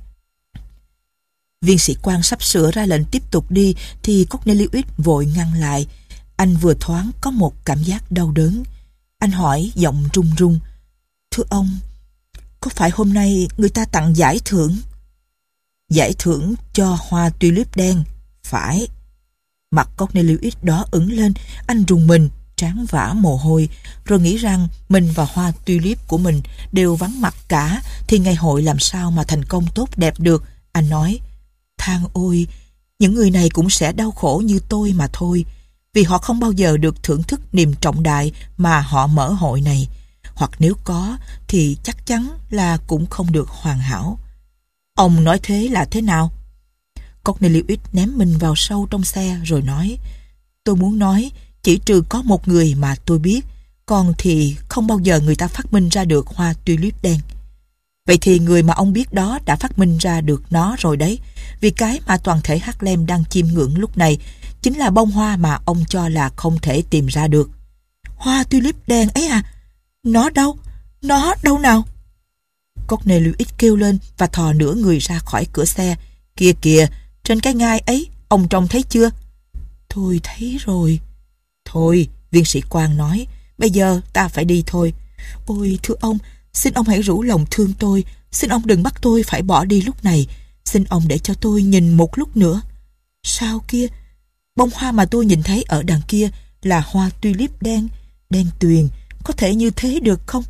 Viên sĩ quan sắp sửa ra lệnh tiếp tục đi thì Cornelius vội ngăn lại. Anh vừa thoáng có một cảm giác đau đớn. Anh hỏi giọng run run. Thưa ông, có phải hôm nay người ta tặng giải thưởng? Giải thưởng cho hoa tulip đen? Phải. Mặt Cornelius đỏ ửng lên, anh rùng mình, trán vã mồ hôi, rồi nghĩ rằng mình và hoa tulip của mình đều vắng mặt cả, thì ngày hội làm sao mà thành công tốt đẹp được. Anh nói, than ôi, những người này cũng sẽ đau khổ như tôi mà thôi, vì họ không bao giờ được thưởng thức niềm trọng đại mà họ mở hội này, hoặc nếu có thì chắc chắn là cũng không được hoàn hảo. Ông nói thế là thế nào? Cornelius ném mình vào sâu trong xe rồi nói, tôi muốn nói chỉ trừ có một người mà tôi biết, còn thì không bao giờ người ta phát minh ra được hoa tulip đen. Vậy thì người mà ông biết đó đã phát minh ra được nó rồi đấy, vì cái mà toàn thể Harlem đang chiêm ngưỡng lúc này chính là bông hoa mà ông cho là không thể tìm ra được. Hoa tulip đen ấy à? Nó đâu? Nó đâu nào? Cornelius kêu lên và thò nửa người ra khỏi cửa xe. Kìa kìa, trên cái ngai ấy, ông trông thấy chưa? Tôi thấy rồi. Thôi, viên sĩ quan nói, bây giờ ta phải đi thôi. Ôi thưa ông, xin ông hãy rủ lòng thương tôi. Xin ông đừng bắt tôi phải bỏ đi lúc này. Xin ông để cho tôi nhìn một lúc nữa. Sao kia? Bông hoa mà tôi nhìn thấy ở đằng kia là hoa tulip đen, đen tuyền. Có thể như thế được không?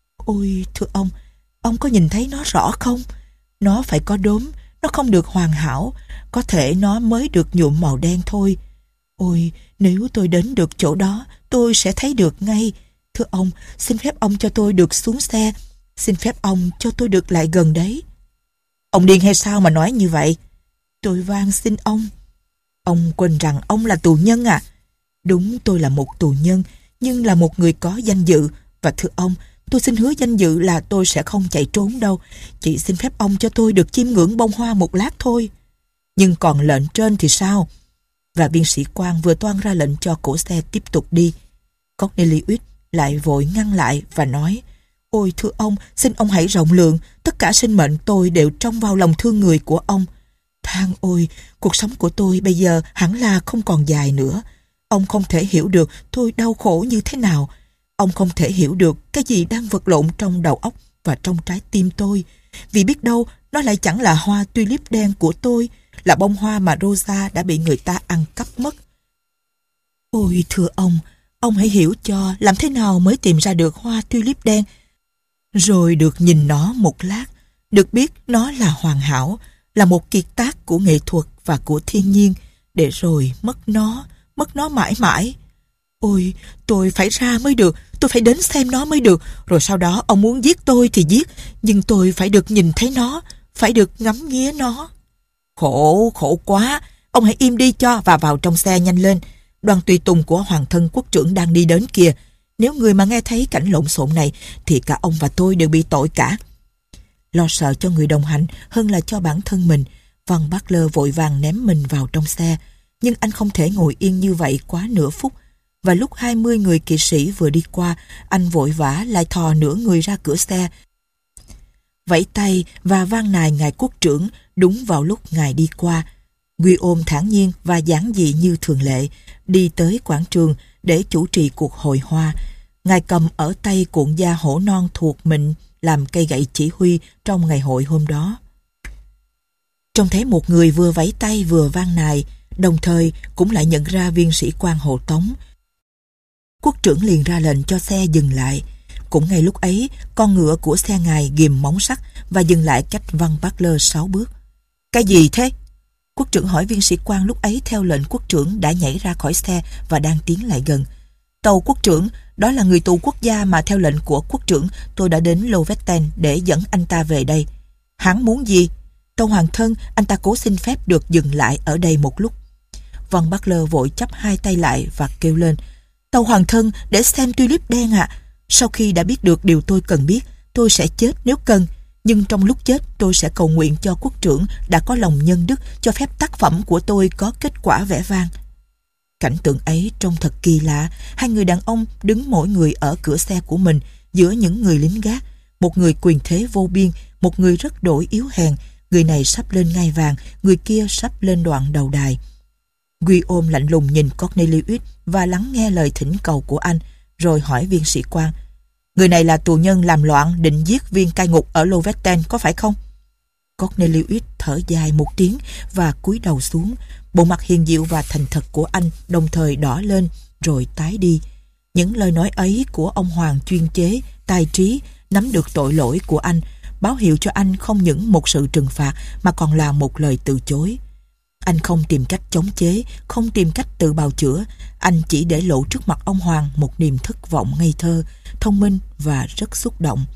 Ôi thưa ông, ông có nhìn thấy nó rõ không? Nó phải có đốm, nó không được hoàn hảo. Có thể nó mới được nhuộm màu đen thôi. Ôi, nếu tôi đến được chỗ đó, tôi sẽ thấy được ngay. Thưa ông, xin phép ông cho tôi được xuống xe. Xin phép ông cho tôi được lại gần đấy. Ông điên hay sao mà nói như vậy? Tôi van xin ông. Ông quên rằng ông là tù nhân à? Đúng, tôi là một tù nhân, nhưng là một người có danh dự. Và thưa ông, tôi xin hứa danh dự là tôi sẽ không chạy trốn đâu. Chỉ xin phép ông cho tôi được chiêm ngưỡng bông hoa một lát thôi. Nhưng còn lệnh trên thì sao? Và viên sĩ quan vừa toan ra lệnh cho cỗ xe tiếp tục đi. Cornelius lại vội ngăn lại và nói, ôi thưa ông, xin ông hãy rộng lượng, tất cả sinh mệnh tôi đều trông vào lòng thương người của ông. Than ôi, cuộc sống của tôi bây giờ hẳn là không còn dài nữa. Ông không thể hiểu được tôi đau khổ như thế nào. Ông không thể hiểu được cái gì đang vật lộn trong đầu óc và trong trái tim tôi. Vì biết đâu nó lại chẳng là hoa tulip đen của tôi, là bông hoa mà Rosa đã bị người ta ăn cắp mất. Ôi thưa ông, ông hãy hiểu cho làm thế nào mới tìm ra được hoa tulip đen, rồi được nhìn nó một lát, được biết nó là hoàn hảo, là một kiệt tác của nghệ thuật và của thiên nhiên, để rồi mất nó, mất nó mãi mãi. Ôi, tôi phải ra mới được, tôi phải đến xem nó mới được, rồi sau đó ông muốn giết tôi thì giết, nhưng tôi phải được nhìn thấy nó, phải được ngắm nghía nó. Khổ, khổ quá, ông hãy im đi cho và vào trong xe nhanh lên. Đoàn tùy tùng của hoàng thân quốc trưởng đang đi đến kìa. Nếu người mà nghe thấy cảnh lộn xộn này thì cả ông và tôi đều bị tội cả. Lo sợ cho người đồng hành hơn là cho bản thân mình, Van Butler vội vàng ném mình vào trong xe. Nhưng anh không thể ngồi yên như vậy quá nửa phút. Và lúc hai mươi người kỵ sĩ vừa đi qua, anh vội vã lại thò nửa người ra cửa xe, vẫy tay và vang nài ngài quốc trưởng đúng vào lúc ngài đi qua. Guillaume thản nhiên và giản dị như thường lệ đi tới quảng trường để chủ trì cuộc hội hoa. Ngài cầm ở tay cuộn da hổ non thuộc mình làm cây gậy chỉ huy trong ngày hội hôm đó. Trông thấy một người vừa vẫy tay vừa vang nài, đồng thời cũng lại nhận ra viên sĩ quan hộ tống. Quốc trưởng liền ra lệnh cho xe dừng lại. Cũng ngay lúc ấy, con ngựa của xe ngài ghìm móng sắt và dừng lại cách Van Butler sáu bước. Cái gì thế? Quốc trưởng hỏi viên sĩ quan lúc ấy theo lệnh quốc trưởng đã nhảy ra khỏi xe và đang tiến lại gần. Tàu quốc trưởng, đó là người tù quốc gia mà theo lệnh của quốc trưởng tôi đã đến Lovetten để dẫn anh ta về đây. Hắn muốn gì? Tàu hoàng thân, anh ta cố xin phép được dừng lại ở đây một lúc. Van Butler vội chắp hai tay lại và kêu lên. Tàu hoàng thân để xem tulip đen ạ. À. Sau khi đã biết được điều tôi cần biết, tôi sẽ chết nếu cần. Nhưng trong lúc chết tôi sẽ cầu nguyện cho quốc trưởng đã có lòng nhân đức cho phép tác phẩm của tôi có kết quả vẻ vang. Cảnh tượng ấy trông thật kỳ lạ. Hai người đàn ông đứng mỗi người ở cửa xe của mình giữa những người lính gác. Một người quyền thế vô biên, một người rất đổi yếu hèn. Người này sắp lên ngai vàng, người kia sắp lên đoạn đầu đài. Guillaume lạnh lùng nhìn Cornelius và lắng nghe lời thỉnh cầu của anh, rồi hỏi viên sĩ quan. Người này là tù nhân làm loạn định giết viên cai ngục ở Lovetten có phải không? Cornelius thở dài một tiếng và cúi đầu xuống. Bộ mặt hiền dịu và thành thật của anh đồng thời đỏ lên rồi tái đi. Những lời nói ấy của ông hoàng chuyên chế, tài trí, nắm được tội lỗi của anh, báo hiệu cho anh không những một sự trừng phạt mà còn là một lời từ chối. Anh không tìm cách chống chế, không tìm cách tự bào chữa. Anh chỉ để lộ trước mặt ông hoàng một niềm thất vọng ngây thơ, thông minh và rất xúc động.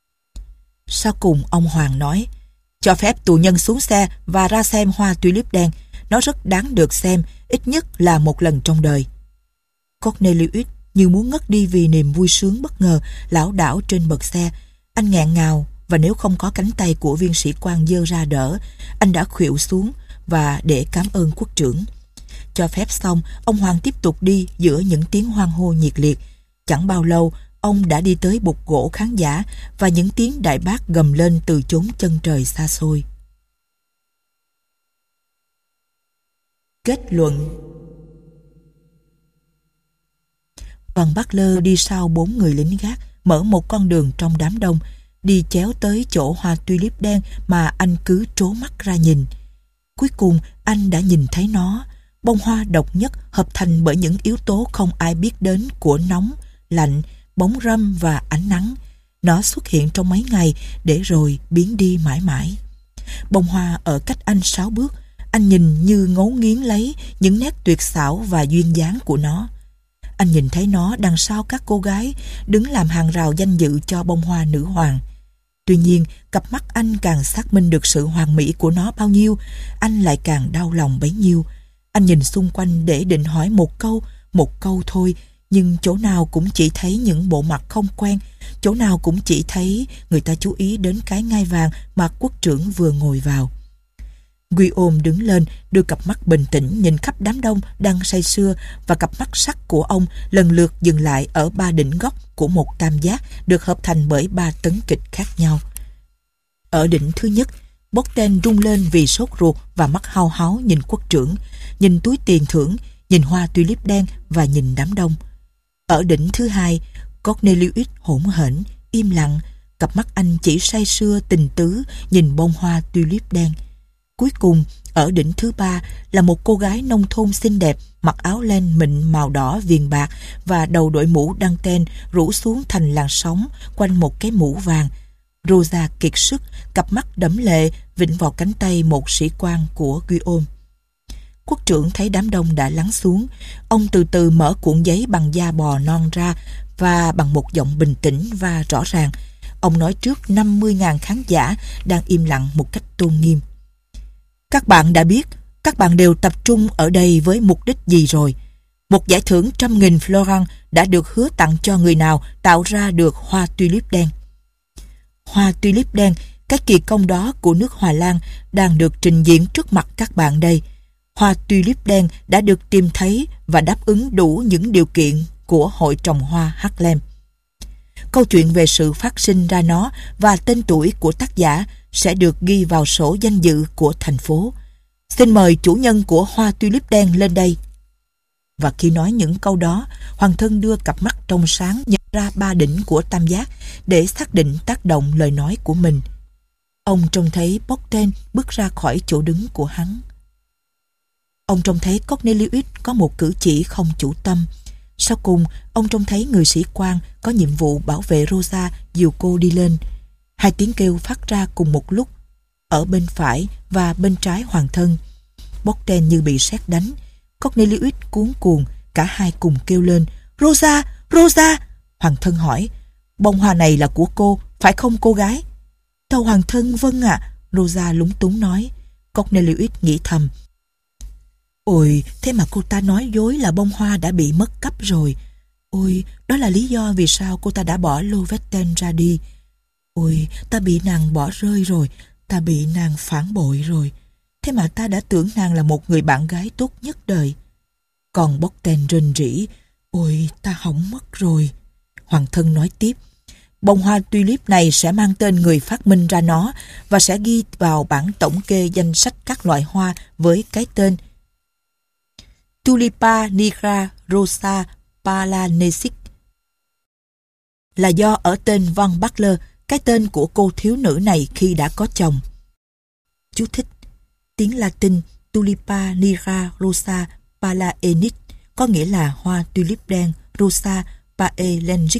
Sau cùng ông hoàng nói, cho phép tù nhân xuống xe và ra xem hoa tulip đen. Nó rất đáng được xem, ít nhất là một lần trong đời. Cornelius như muốn ngất đi vì niềm vui sướng bất ngờ, lảo đảo trên bậc xe. Anh nghẹn ngào, và nếu không có cánh tay của viên sĩ quan giơ ra đỡ, anh đã khuỵu xuống và để cảm ơn quốc trưởng. Cho phép xong, ông hoàng tiếp tục đi giữa những tiếng hoan hô nhiệt liệt. Chẳng bao lâu, ông đã đi tới bục gỗ khán giả và những tiếng đại bác gầm lên từ chốn chân trời xa xôi. Kết luận. Van Butler đi sau bốn người lính gác, mở một con đường trong đám đông, đi chéo tới chỗ hoa tulip đen mà anh cứ trố mắt ra nhìn. Cuối cùng anh đã nhìn thấy nó, bông hoa độc nhất hợp thành bởi những yếu tố không ai biết đến của nóng, lạnh, bóng râm và ánh nắng. Nó xuất hiện trong mấy ngày để rồi biến đi mãi mãi. Bông hoa ở cách anh sáu bước, anh nhìn như ngấu nghiến lấy những nét tuyệt xảo và duyên dáng của nó. Anh nhìn thấy nó đằng sau các cô gái đứng làm hàng rào danh dự cho bông hoa nữ hoàng. Tuy nhiên, cặp mắt anh càng xác minh được sự hoàn mỹ của nó bao nhiêu, anh lại càng đau lòng bấy nhiêu. Anh nhìn xung quanh để định hỏi một câu, một câu thôi, nhưng chỗ nào cũng chỉ thấy những bộ mặt không quen, chỗ nào cũng chỉ thấy người ta chú ý đến cái ngai vàng mà quốc trưởng vừa ngồi vào. Guillaume đứng lên, đưa cặp mắt bình tĩnh nhìn khắp đám đông đang say sưa, và cặp mắt sắc của ông lần lượt dừng lại ở ba đỉnh góc của một tam giác được hợp thành bởi ba tấn kịch khác nhau. Ở đỉnh thứ nhất, Bogdan rung lên vì sốt ruột và mắt hao háo nhìn quốc trưởng, nhìn túi tiền thưởng, nhìn hoa tulip đen và nhìn đám đông. Ở đỉnh thứ hai, Cornelius hỗn hển, im lặng, cặp mắt anh chỉ say sưa tình tứ nhìn bông hoa tulip đen. Cuối cùng, ở đỉnh thứ ba là một cô gái nông thôn xinh đẹp, mặc áo len mịn màu đỏ viền bạc và đầu đội mũ đăng ten rủ xuống thành làn sóng quanh một cái mũ vàng. Rosa kiệt sức, cặp mắt đẫm lệ vịn vào cánh tay một sĩ quan của Guillaume. Quốc trưởng thấy đám đông đã lắng xuống. Ông từ từ mở cuộn giấy bằng da bò non ra và bằng một giọng bình tĩnh và rõ ràng, ông nói trước năm mươi nghìn khán giả đang im lặng một cách tôn nghiêm. Các bạn đã biết, các bạn đều tập trung ở đây với mục đích gì rồi. Một giải thưởng trăm nghìn florin đã được hứa tặng cho người nào tạo ra được hoa tulip đen. Hoa tulip đen, cái kỳ công đó của nước Hòa Lan, đang được trình diễn trước mặt các bạn đây. Hoa tulip đen đã được tìm thấy và đáp ứng đủ những điều kiện của hội trồng hoa Harlem. Câu chuyện về sự phát sinh ra nó và tên tuổi của tác giả sẽ được ghi vào sổ danh dự của thành phố. Xin mời chủ nhân của hoa tulip đen lên đây. Và khi nói những câu đó, hoàng thân đưa cặp mắt trong sáng nhận ra ba đỉnh của tam giác để xác định tác động lời nói của mình. Ông trông thấy Bogdan bước ra khỏi chỗ đứng của hắn. Ông trông thấy Cornelius có một cử chỉ không chủ tâm. Sau cùng, ông trông thấy người sĩ quan có nhiệm vụ bảo vệ Rosa dìu cô đi lên. Hai tiếng kêu phát ra cùng một lúc, ở bên phải và bên trái hoàng thân. Bogdan như bị sét đánh. Cornelius cuống cuồng, cả hai cùng kêu lên, Rosa, Rosa! Hoàng thân hỏi, bông hoa này là của cô, phải không cô gái? Tâu hoàng thân, vâng ạ, à, Rosa lúng túng nói. Cornelius nghĩ thầm, ôi, thế mà cô ta nói dối là bông hoa đã bị mất cắp rồi. Ôi, đó là lý do vì sao cô ta đã bỏ Lovetten ra đi. Ôi, ta bị nàng bỏ rơi rồi, ta bị nàng phản bội rồi. Thế mà ta đã tưởng nàng là một người bạn gái tốt nhất đời. Còn Bogdan rên rỉ, ôi, ta hỏng mất rồi. Hoàng thân nói tiếp, bông hoa tulip này sẽ mang tên người phát minh ra nó và sẽ ghi vào bản tổng kê danh sách các loại hoa với cái tên Tulipa nigra rosa palanesis, là do ở tên Van Butler, cái tên của cô thiếu nữ này khi đã có chồng. Chú thích: tiếng Latin Tulipa nigra rosa palaenis có nghĩa là hoa tulip đen rosa paelengic.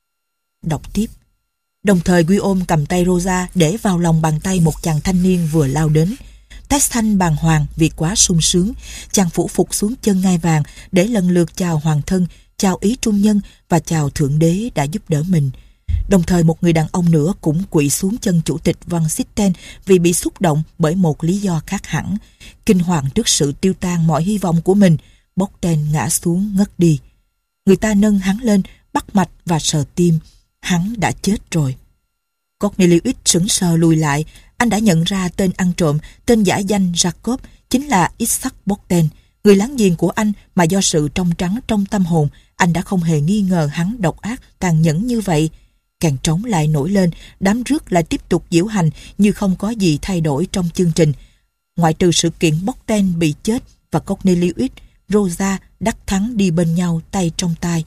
Đọc tiếp. Đồng thời Guillaume cầm tay Rosa để vào lòng bàn tay một chàng thanh niên vừa lao đến. Tách thanh bàng hoàng vì quá sung sướng, chàng phủ phục xuống chân ngai vàng để lần lượt chào hoàng thân, chào ý trung nhân và chào thượng đế đã giúp đỡ mình. Đồng thời một người đàn ông nữa cũng quỵ xuống chân chủ tịch Van Sitten vì bị xúc động bởi một lý do khác hẳn. Kinh hoàng trước sự tiêu tan mọi hy vọng của mình, Bogdan ngã xuống ngất đi. Người ta nâng hắn lên, bắt mạch và sờ tim. Hắn đã chết rồi. Cornelius sững sờ lùi lại. Anh đã nhận ra tên ăn trộm, tên giả danh Jacob, chính là Isaac Bogdan, người láng giềng của anh mà do sự trong trắng trong tâm hồn, anh đã không hề nghi ngờ hắn độc ác, tàn nhẫn như vậy. Càng trống lại nổi lên, đám rước lại tiếp tục diễu hành như không có gì thay đổi trong chương trình. Ngoại trừ sự kiện Bogdan bị chết và Cornelius, Rosa đắc thắng đi bên nhau tay trong tay.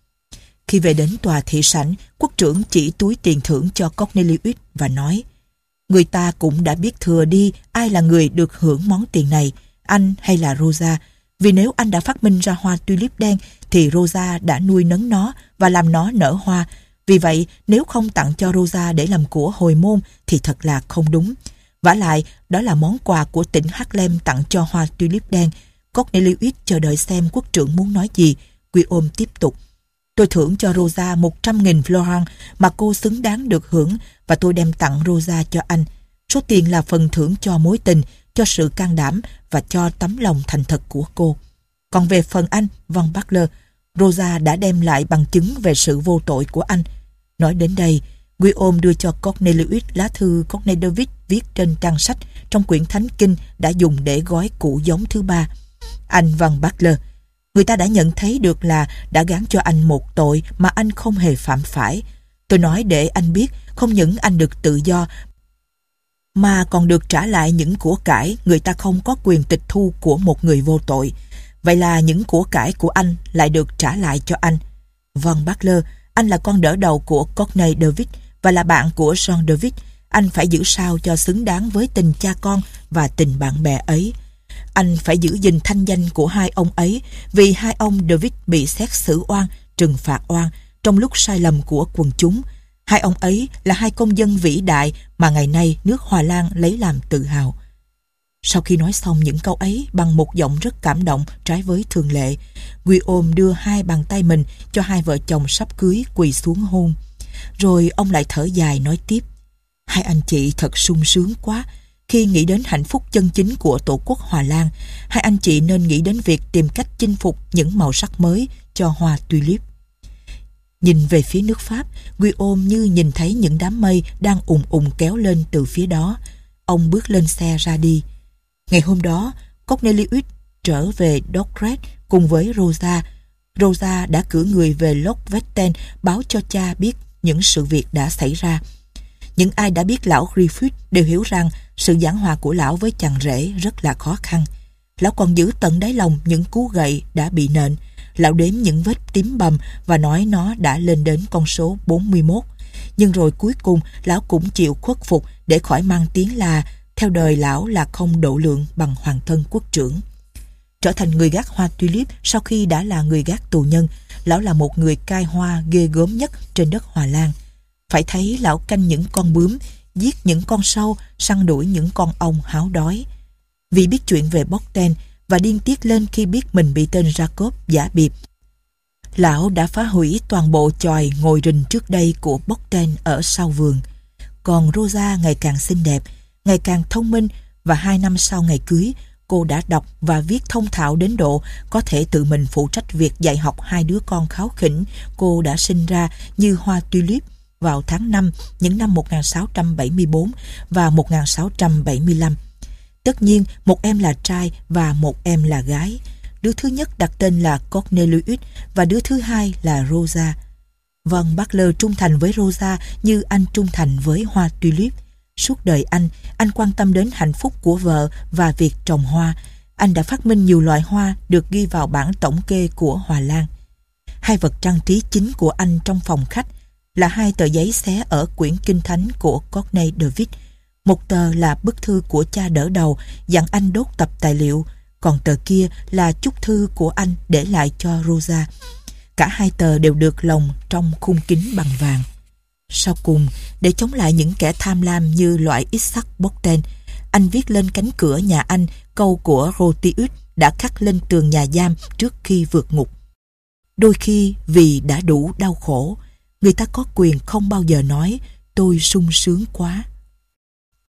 Khi về đến tòa thị sảnh, quốc trưởng chỉ túi tiền thưởng cho Cornelius và nói, người ta cũng đã biết thừa đi ai là người được hưởng món tiền này, anh hay là Rosa, vì nếu anh đã phát minh ra hoa tulip đen thì Rosa đã nuôi nấng nó và làm nó nở hoa. Vì vậy, nếu không tặng cho Rosa để làm của hồi môn thì thật là không đúng. Vả lại, đó là món quà của tỉnh Harlem tặng cho hoa tulip đen. Cornelius chờ đợi xem quốc trưởng muốn nói gì. Guillaume tiếp tục. Tôi thưởng cho Rosa một trăm nghìn florin mà cô xứng đáng được hưởng và tôi đem tặng Rosa cho anh. Số tiền là phần thưởng cho mối tình, cho sự can đảm và cho tấm lòng thành thật của cô. Còn về phần anh, Van Butler, Rosa đã đem lại bằng chứng về sự vô tội của anh. Nói đến đây, Guillaume đưa cho Cornelius lá thư Cornelius viết trên trang sách trong quyển Thánh Kinh đã dùng để gói củ giống thứ ba. Anh Van Butler, người ta đã nhận thấy được là đã gán cho anh một tội mà anh không hề phạm phải. Tôi nói để anh biết, không những anh được tự do, mà còn được trả lại những của cải người ta không có quyền tịch thu của một người vô tội. Vậy là những của cải của anh lại được trả lại cho anh. Vâng, Butler, anh là con đỡ đầu của Courtney David và là bạn của John David. Anh phải giữ sao cho xứng đáng với tình cha con và tình bạn bè ấy. Anh phải giữ gìn thanh danh của hai ông ấy, vì hai ông David bị xét xử oan, trừng phạt oan trong lúc sai lầm của quần chúng. Hai ông ấy là hai công dân vĩ đại mà ngày nay nước Hòa Lan lấy làm tự hào. Sau khi nói xong những câu ấy bằng một giọng rất cảm động trái với thường lệ, Guillaume đưa hai bàn tay mình cho hai vợ chồng sắp cưới quỳ xuống hôn. Rồi ông lại thở dài nói tiếp: hai anh chị thật sung sướng quá. Khi nghĩ đến hạnh phúc chân chính của Tổ quốc Hòa Lan, hai anh chị nên nghĩ đến việc tìm cách chinh phục những màu sắc mới cho hoa tulip. Nhìn về phía nước Pháp, Guillaume như nhìn thấy những đám mây đang ùn ùn kéo lên từ phía đó. Ông bước lên xe ra đi. Ngày hôm đó, Cornelius trở về Dordrecht cùng với Rosa. Rosa đã cử người về Lochwetten báo cho cha biết những sự việc đã xảy ra. Những ai đã biết lão Griffith đều hiểu rằng sự giảng hòa của lão với chàng rể rất là khó khăn. Lão còn giữ tận đáy lòng những cú gậy đã bị nện. Lão đếm những vết tím bầm và nói nó đã lên đến con số bốn mươi mốt. Nhưng rồi cuối cùng lão cũng chịu khuất phục để khỏi mang tiếng là theo đời lão là không độ lượng bằng hoàng thân quốc trưởng. Trở thành người gác hoa tulip sau khi đã là người gác tù nhân, lão là một người cai hoa ghê gớm nhất trên đất Hòa Lan. Phải thấy lão canh những con bướm, giết những con sâu, săn đuổi những con ong háo đói. Vì biết chuyện về Bogdan và điên tiết lên khi biết mình bị tên Jacob giả biệp, lão đã phá hủy toàn bộ chòi ngồi rình trước đây của Bogdan ở sau vườn. Còn Rosa ngày càng xinh đẹp, ngày càng thông minh, và hai năm sau ngày cưới, cô đã đọc và viết thông thạo đến độ có thể tự mình phụ trách việc dạy học hai đứa con kháu khỉnh cô đã sinh ra như hoa tulip vào tháng năm những năm một nghìn sáu trăm bảy mươi tư và một nghìn sáu trăm bảy mươi lăm. Tất nhiên, một em là trai và một em là gái. Đứa thứ nhất đặt tên là Cornelius và đứa thứ hai là Rosa. Vâng, Butler trung thành với Rosa như anh trung thành với hoa tulip. Suốt đời anh, anh quan tâm đến hạnh phúc của vợ và việc trồng hoa. Anh đã phát minh nhiều loại hoa được ghi vào bản tổng kê của Hòa Lan. Hai vật trang trí chính của anh trong phòng khách là hai tờ giấy xé ở quyển kinh thánh của Courtney David. Một tờ là bức thư của cha đỡ đầu dặn anh đốt tập tài liệu, còn tờ kia là chúc thư của anh để lại cho Rosa. Cả hai tờ đều được lồng trong khung kính bằng vàng. Sau cùng, để chống lại những kẻ tham lam như loại Isaac Bogdan, anh viết lên cánh cửa nhà anh câu của Rotius đã khắc lên tường nhà giam trước khi vượt ngục. Đôi khi vì đã đủ đau khổ, người ta có quyền không bao giờ nói tôi sung sướng quá.